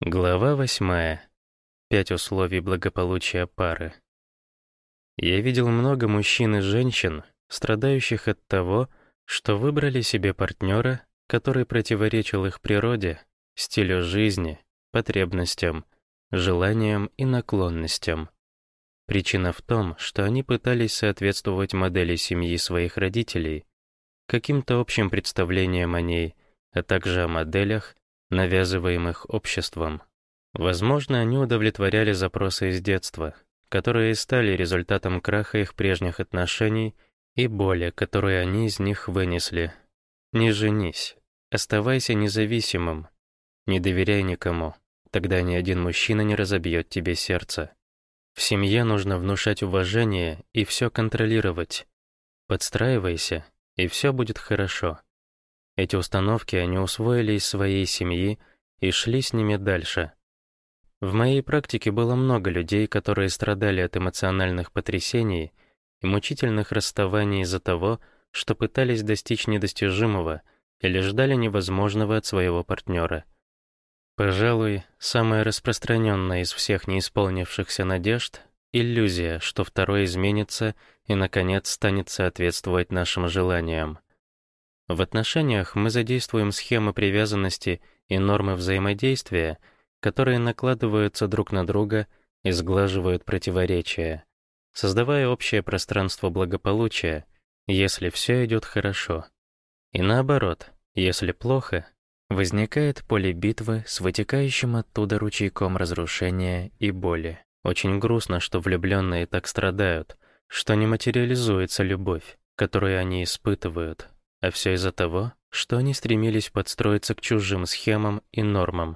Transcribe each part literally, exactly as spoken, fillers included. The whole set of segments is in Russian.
Глава восьмая. Пять условий благополучия пары. Я видел много мужчин и женщин, страдающих от того, что выбрали себе партнера, который противоречил их природе, стилю жизни, потребностям, желаниям и наклонностям. Причина в том, что они пытались соответствовать модели семьи своих родителей, каким-то общим представлениям о ней, а также о моделях, навязываемых обществом. Возможно, они удовлетворяли запросы из детства, которые стали результатом краха их прежних отношений и боли, которую они из них вынесли. Не женись, оставайся независимым, не доверяй никому, тогда ни один мужчина не разобьет тебе сердце. В семье нужно внушать уважение и все контролировать. Подстраивайся, и все будет хорошо. Эти установки они усвоили из своей семьи и шли с ними дальше. В моей практике было много людей, которые страдали от эмоциональных потрясений и мучительных расставаний из-за того, что пытались достичь недостижимого или ждали невозможного от своего партнера. Пожалуй, самая распространенная из всех неисполнившихся надежд — иллюзия, что второй изменится и, наконец, станет соответствовать нашим желаниям. В отношениях мы задействуем схемы привязанности и нормы взаимодействия, которые накладываются друг на друга и сглаживают противоречия, создавая общее пространство благополучия, если все идет хорошо. И наоборот, если плохо, возникает поле битвы с вытекающим оттуда ручейком разрушения и боли. Очень грустно, что влюбленные так страдают, что не материализуется любовь, которую они испытывают. А все из-за того, что они стремились подстроиться к чужим схемам и нормам.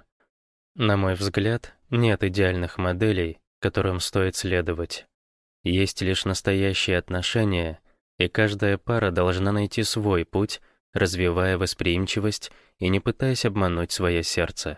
На мой взгляд, нет идеальных моделей, которым стоит следовать. Есть лишь настоящие отношения, и каждая пара должна найти свой путь, развивая восприимчивость и не пытаясь обмануть свое сердце.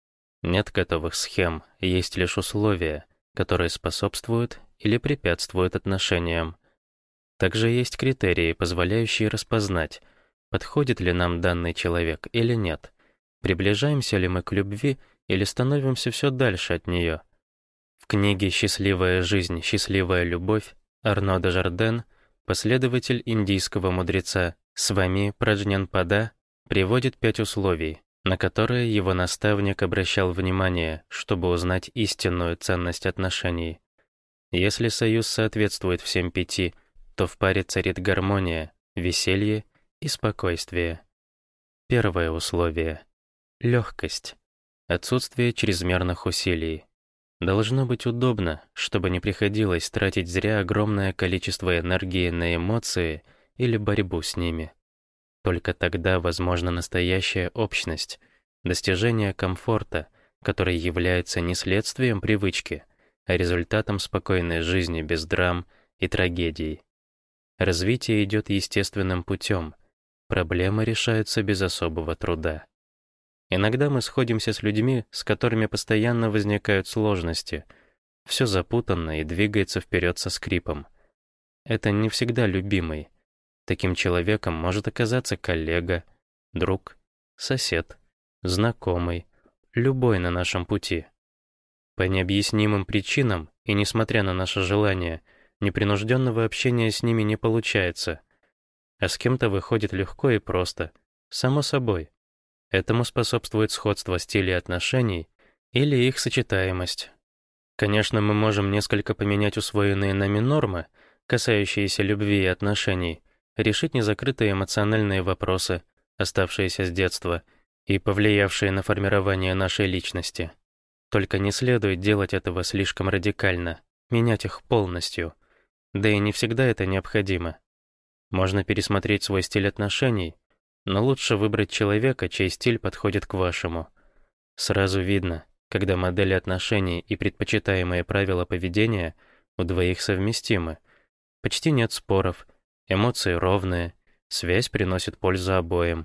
Нет готовых схем, есть лишь условия, которые способствуют или препятствуют отношениям. Также есть критерии, позволяющие распознать, подходит ли нам данный человек или нет, приближаемся ли мы к любви или становимся все дальше от нее. В книге «Счастливая жизнь, счастливая любовь» Арно де Жарден, последователь индийского мудреца Свами Праджнянпада, приводит пять условий, на которые его наставник обращал внимание, чтобы узнать истинную ценность отношений. Если союз соответствует всем пяти, то в паре царит гармония, веселье и спокойствие. Первое условие — легкость, отсутствие чрезмерных усилий. Должно быть удобно, чтобы не приходилось тратить зря огромное количество энергии на эмоции или борьбу с ними. Только тогда возможна настоящая общность, достижение комфорта, который является не следствием привычки, а результатом спокойной жизни без драм и трагедий. Развитие идет естественным путем, проблемы решаются без особого труда. Иногда мы сходимся с людьми, с которыми постоянно возникают сложности. Все запутанно и двигается вперед со скрипом. Это не всегда любимый. Таким человеком может оказаться коллега, друг, сосед, знакомый, любой на нашем пути. По необъяснимым причинам, и несмотря на наше желание, непринужденного общения с ними не получается. А с кем-то выходит легко и просто, само собой. Этому способствует сходство стилей отношений или их сочетаемость. Конечно, мы можем несколько поменять усвоенные нами нормы, касающиеся любви и отношений, решить незакрытые эмоциональные вопросы, оставшиеся с детства и повлиявшие на формирование нашей личности. Только не следует делать этого слишком радикально, менять их полностью. Да и не всегда это необходимо. Можно пересмотреть свой стиль отношений, но лучше выбрать человека, чей стиль подходит к вашему. Сразу видно, когда модели отношений и предпочитаемые правила поведения у двоих совместимы. Почти нет споров, эмоции ровные, связь приносит пользу обоим.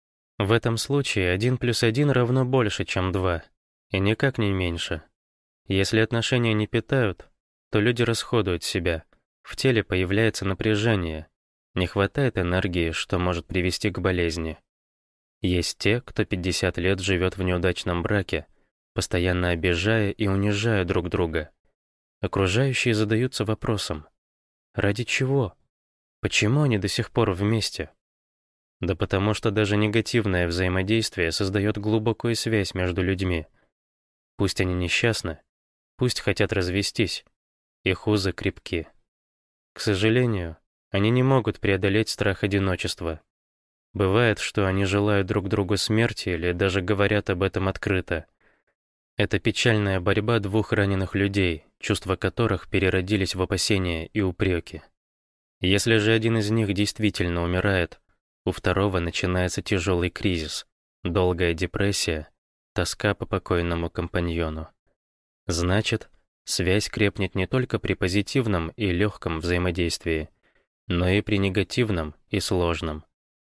В этом случае один плюс один равно больше, чем два, и никак не меньше. Если отношения не питают, то люди расходуют себя, в теле появляется напряжение, не хватает энергии, что может привести к болезни. Есть те, кто пятьдесят лет живет в неудачном браке, постоянно обижая и унижая друг друга. Окружающие задаются вопросом: ради чего? Почему они до сих пор вместе? Да потому что даже негативное взаимодействие создает глубокую связь между людьми. Пусть они несчастны, пусть хотят развестись, их узы крепки. К сожалению, они не могут преодолеть страх одиночества. Бывает, что они желают друг другу смерти или даже говорят об этом открыто. Это печальная борьба двух раненых людей, чувства которых переродились в опасения и упреки. Если же один из них действительно умирает, у второго начинается тяжелый кризис, долгая депрессия, тоска по покойному компаньону. Значит, связь крепнет не только при позитивном и легком взаимодействии, но и при негативном и сложном.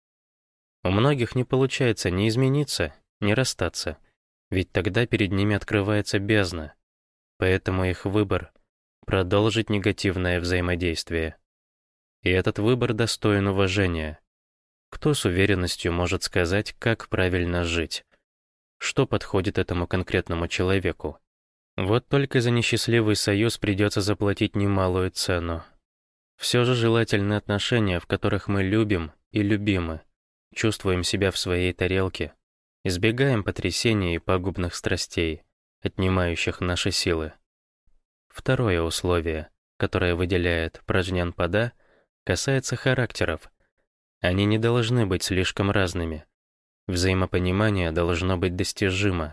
У многих не получается ни измениться, ни расстаться, ведь тогда перед ними открывается бездна, поэтому их выбор — продолжить негативное взаимодействие. И этот выбор достоин уважения. Кто с уверенностью может сказать, как правильно жить? Что подходит этому конкретному человеку? Вот только за несчастливый союз придется заплатить немалую цену. Все же желательны отношения, в которых мы любим и любимы, чувствуем себя в своей тарелке, избегаем потрясений и пагубных страстей, отнимающих наши силы. Второе условие, которое выделяет Праджнян-пада, касается характеров. Они не должны быть слишком разными. Взаимопонимание должно быть достижимо.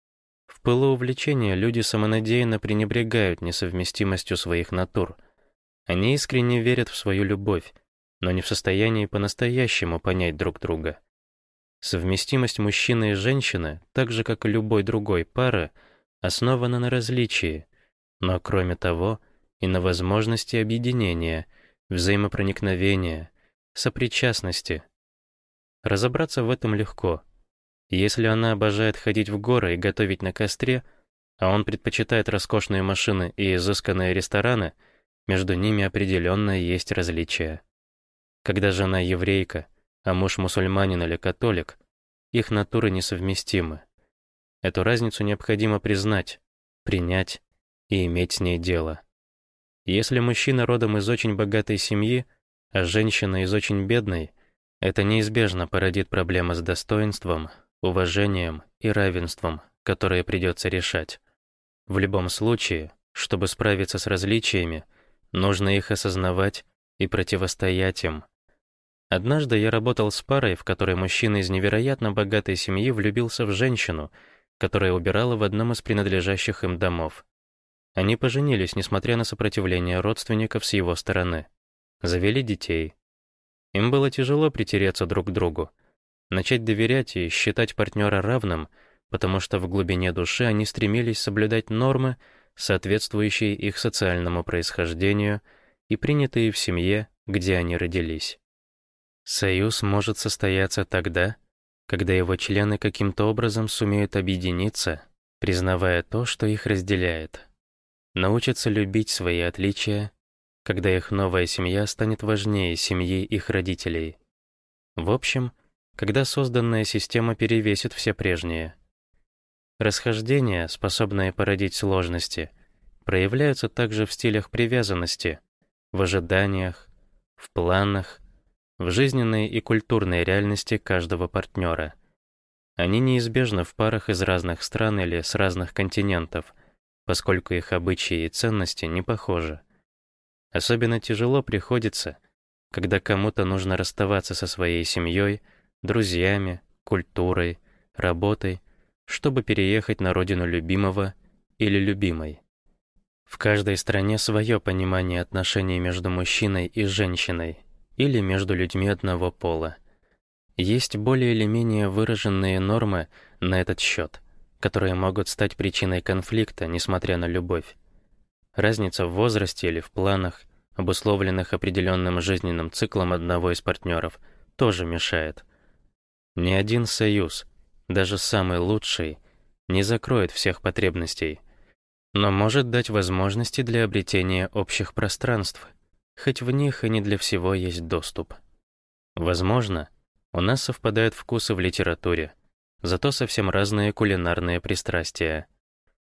В пылу увлечения люди самонадеянно пренебрегают несовместимостью своих натур. Они искренне верят в свою любовь, но не в состоянии по-настоящему понять друг друга. Совместимость мужчины и женщины, так же как и любой другой пары, основана на различии, но кроме того и на возможности объединения, взаимопроникновения, сопричастности. Разобраться в этом легко. Если она обожает ходить в горы и готовить на костре, а он предпочитает роскошные машины и изысканные рестораны, между ними определенно есть различия. Когда жена еврейка, а муж мусульманин или католик, их натуры несовместимы. Эту разницу необходимо признать, принять и иметь с ней дело. Если мужчина родом из очень богатой семьи, а женщина из очень бедной, это неизбежно породит проблемы с достоинством, уважением и равенством, которые придется решать. В любом случае, чтобы справиться с различиями, нужно их осознавать и противостоять им. Однажды я работал с парой, в которой мужчина из невероятно богатой семьи влюбился в женщину, которая убирала в одном из принадлежащих им домов. Они поженились, несмотря на сопротивление родственников с его стороны. Завели детей. Им было тяжело притереться друг к другу, начать доверять и считать партнера равным, потому что в глубине души они стремились соблюдать нормы, соответствующие их социальному происхождению и принятые в семье, где они родились. Союз может состояться тогда, когда его члены каким-то образом сумеют объединиться, признавая то, что их разделяет, научатся любить свои отличия, когда их новая семья станет важнее семьи их родителей. В общем, когда созданная система перевесит все прежние. Расхождения, способные породить сложности, проявляются также в стилях привязанности, в ожиданиях, в планах, в жизненной и культурной реальности каждого партнера. Они неизбежны в парах из разных стран или с разных континентов, поскольку их обычаи и ценности не похожи. Особенно тяжело приходится, когда кому-то нужно расставаться со своей семьей, друзьями, культурой, работой, чтобы переехать на родину любимого или любимой. В каждой стране свое понимание отношений между мужчиной и женщиной или между людьми одного пола. Есть более или менее выраженные нормы на этот счет, которые могут стать причиной конфликта, несмотря на любовь. Разница в возрасте или в планах, обусловленных определенным жизненным циклом одного из партнеров, тоже мешает. Ни один союз, даже самый лучший, не закроет всех потребностей, но может дать возможности для обретения общих пространств, хоть в них и не для всего есть доступ. Возможно, у нас совпадают вкусы в литературе, зато совсем разные кулинарные пристрастия.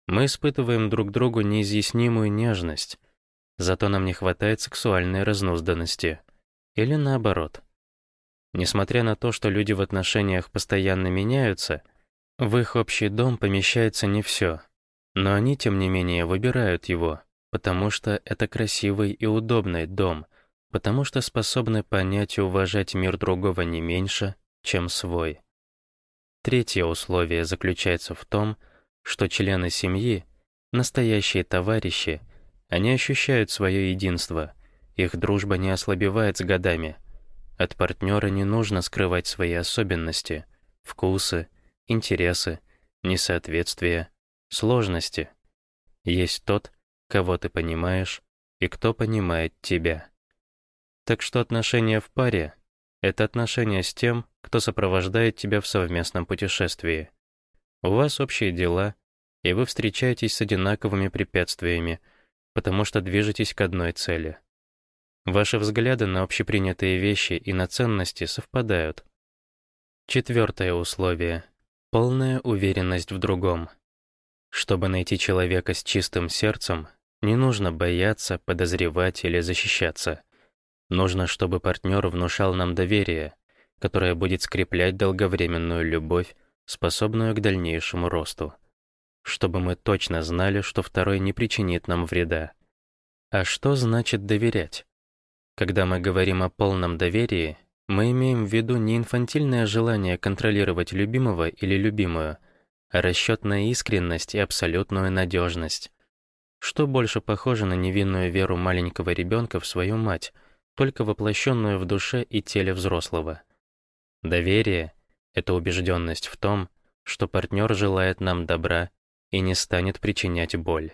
Мы испытываем друг другу неизъяснимую нежность, зато нам не хватает сексуальной разнузданности. Или наоборот. Несмотря на то, что люди в отношениях постоянно меняются, в их общий дом помещается не все, но они, тем не менее, выбирают его, потому что это красивый и удобный дом, потому что способны понять и уважать мир другого не меньше, чем свой. Третье условие заключается в том, что члены семьи, настоящие товарищи, они ощущают свое единство, их дружба не ослабевает с годами. От партнера не нужно скрывать свои особенности, вкусы, интересы, несоответствия, сложности. Есть тот, кого ты понимаешь, и кто понимает тебя. Так что отношения в паре — это отношения с тем, кто сопровождает тебя в совместном путешествии. У вас общие дела, и вы встречаетесь с одинаковыми препятствиями, потому что движетесь к одной цели. Ваши взгляды на общепринятые вещи и на ценности совпадают. Четвертое условие — полная уверенность в другом. Чтобы найти человека с чистым сердцем, не нужно бояться, подозревать или защищаться. Нужно, чтобы партнер внушал нам доверие, которое будет скреплять долговременную любовь, способную к дальнейшему росту. Чтобы мы точно знали, что второй не причинит нам вреда. А что значит доверять? Когда мы говорим о полном доверии, мы имеем в виду не инфантильное желание контролировать любимого или любимую, а расчетная искренность и абсолютную надежность. Что больше похоже на невинную веру маленького ребенка в свою мать, только воплощенную в душе и теле взрослого. Доверие — это убежденность в том, что партнер желает нам добра и не станет причинять боль.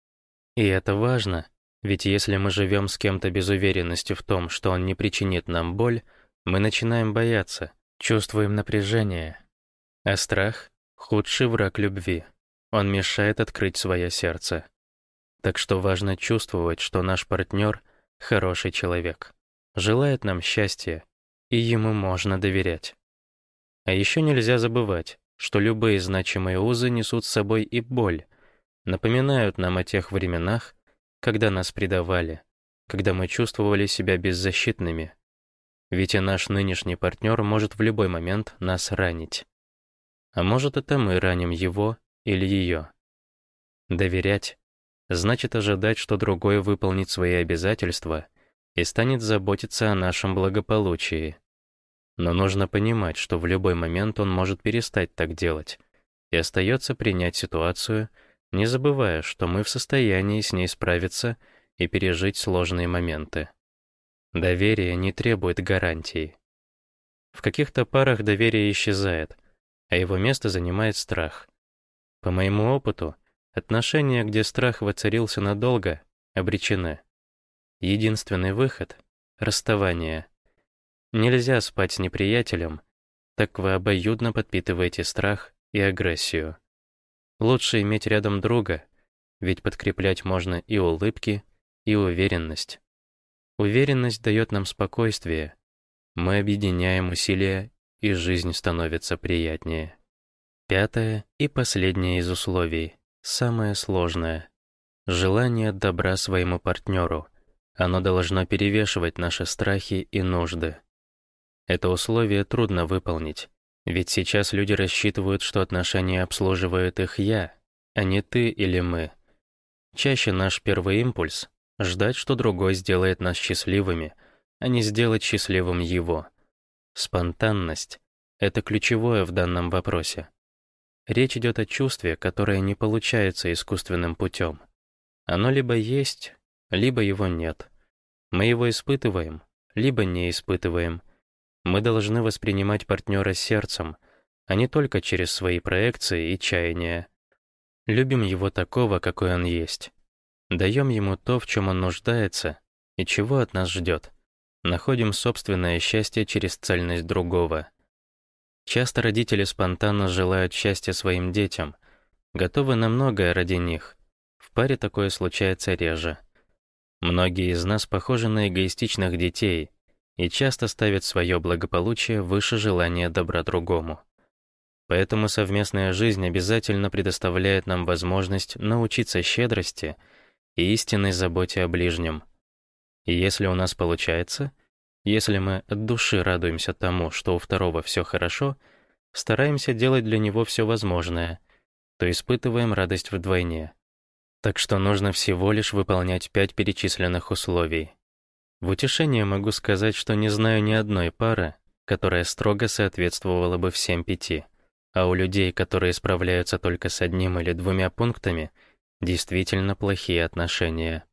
И это важно, ведь если мы живем с кем-то без уверенности в том, что он не причинит нам боль, мы начинаем бояться, чувствуем напряжение. А страх — худший враг любви. Он мешает открыть свое сердце. Так что важно чувствовать, что наш партнер — хороший человек, желает нам счастья, и ему можно доверять. А еще нельзя забывать, что любые значимые узы несут с собой и боль, напоминают нам о тех временах, когда нас предавали, когда мы чувствовали себя беззащитными. Ведь и наш нынешний партнер может в любой момент нас ранить. А может, это мы раним его или ее. Доверять значит ожидать, что другой выполнит свои обязательства и станет заботиться о нашем благополучии. Но нужно понимать, что в любой момент он может перестать так делать, и остается принять ситуацию, не забывая, что мы в состоянии с ней справиться и пережить сложные моменты. Доверие не требует гарантий. В каких-то парах доверие исчезает, а его место занимает страх. По моему опыту, отношения, где страх воцарился надолго, обречены. Единственный выход — расставание. Нельзя спать с неприятелем, так вы обоюдно подпитываете страх и агрессию. Лучше иметь рядом друга, ведь подкреплять можно и улыбки, и уверенность. Уверенность дает нам спокойствие. Мы объединяем усилия, и жизнь становится приятнее. Пятое и последнее из условий, самое сложное. Желание добра своему партнеру. Оно должно перевешивать наши страхи и нужды. Это условие трудно выполнить, ведь сейчас люди рассчитывают, что отношения обслуживает их я, а не ты или мы. Чаще наш первый импульс — ждать, что другой сделает нас счастливыми, а не сделать счастливым его. Спонтанность — это ключевое в данном вопросе. Речь идет о чувстве, которое не получается искусственным путем. Оно либо есть, либо его нет. Мы его испытываем, либо не испытываем. Мы должны воспринимать партнера сердцем, а не только через свои проекции и чаяния. Любим его такого, какой он есть. Даем ему то, в чем он нуждается и чего от нас ждет. Находим собственное счастье через цельность другого. Часто родители спонтанно желают счастья своим детям, готовы на многое ради них. В паре такое случается реже. Многие из нас похожи на эгоистичных детей и часто ставят свое благополучие выше желания добра другому. Поэтому совместная жизнь обязательно предоставляет нам возможность научиться щедрости и истинной заботе о ближнем. И если у нас получается, если мы от души радуемся тому, что у второго все хорошо, стараемся делать для него все возможное, то испытываем радость вдвойне. Так что нужно всего лишь выполнять пять перечисленных условий. В утешение могу сказать, что не знаю ни одной пары, которая строго соответствовала бы всем пяти, а у людей, которые справляются только с одним или двумя пунктами, действительно плохие отношения.